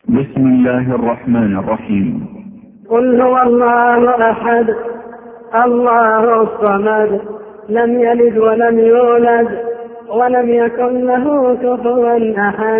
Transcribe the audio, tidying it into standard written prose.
بسم الله الرحمن الرحيم. قل هو الله أحد الله الصمد لم يلد ولم يولد ولم يكن له كفوا أحد.